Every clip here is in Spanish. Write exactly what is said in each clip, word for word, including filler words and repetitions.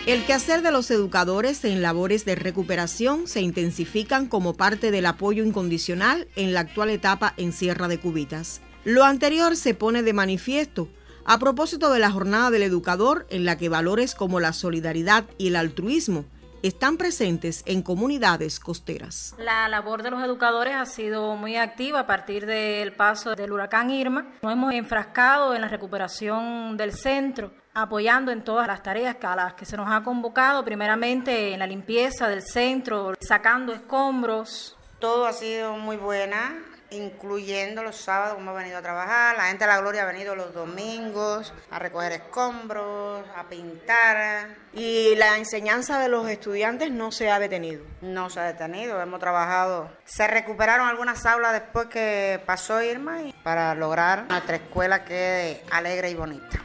El quehacer de los educadores en labores de recuperación se intensifican como parte del apoyo incondicional en la actual etapa en Sierra de Cubitas. Lo anterior se pone de manifiesto a propósito de la Jornada del Educador, en la que valores como la solidaridad y el altruismo están presentes en comunidades costeras. La labor de los educadores ha sido muy activa a partir del paso del huracán Irma. Nos hemos enfrascado en la recuperación del centro, apoyando en todas las tareas a las que se nos ha convocado, primeramente en la limpieza del centro, sacando escombros. Todo ha sido muy buena, incluyendo los sábados como hemos venido a trabajar. La gente de la Gloria ha venido los domingos a recoger escombros, a pintar. Y la enseñanza de los estudiantes no se ha detenido. No se ha detenido, hemos trabajado. Se recuperaron algunas aulas después que pasó Irma y para lograr nuestra escuela quede alegre y bonita.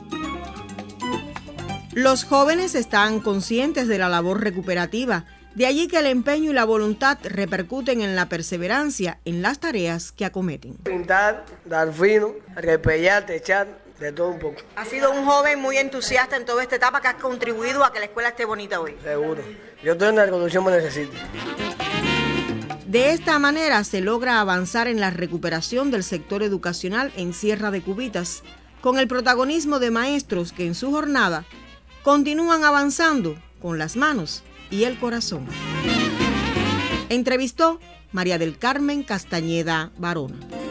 Los jóvenes están conscientes de la labor recuperativa. De allí que el empeño y la voluntad repercuten en la perseverancia en las tareas que acometen. Pintar, dar fino, repellar, techar, de todo un poco. Ha sido un joven muy entusiasta en toda esta etapa que ha contribuido a que la escuela esté bonita hoy. Seguro. Yo estoy en la reconstrucción que necesito. De esta manera se logra avanzar en la recuperación del sector educacional en Sierra de Cubitas, con el protagonismo de maestros que en su jornada continúan avanzando con las manos y el corazón. Entrevistó María del Carmen Castañeda Barona.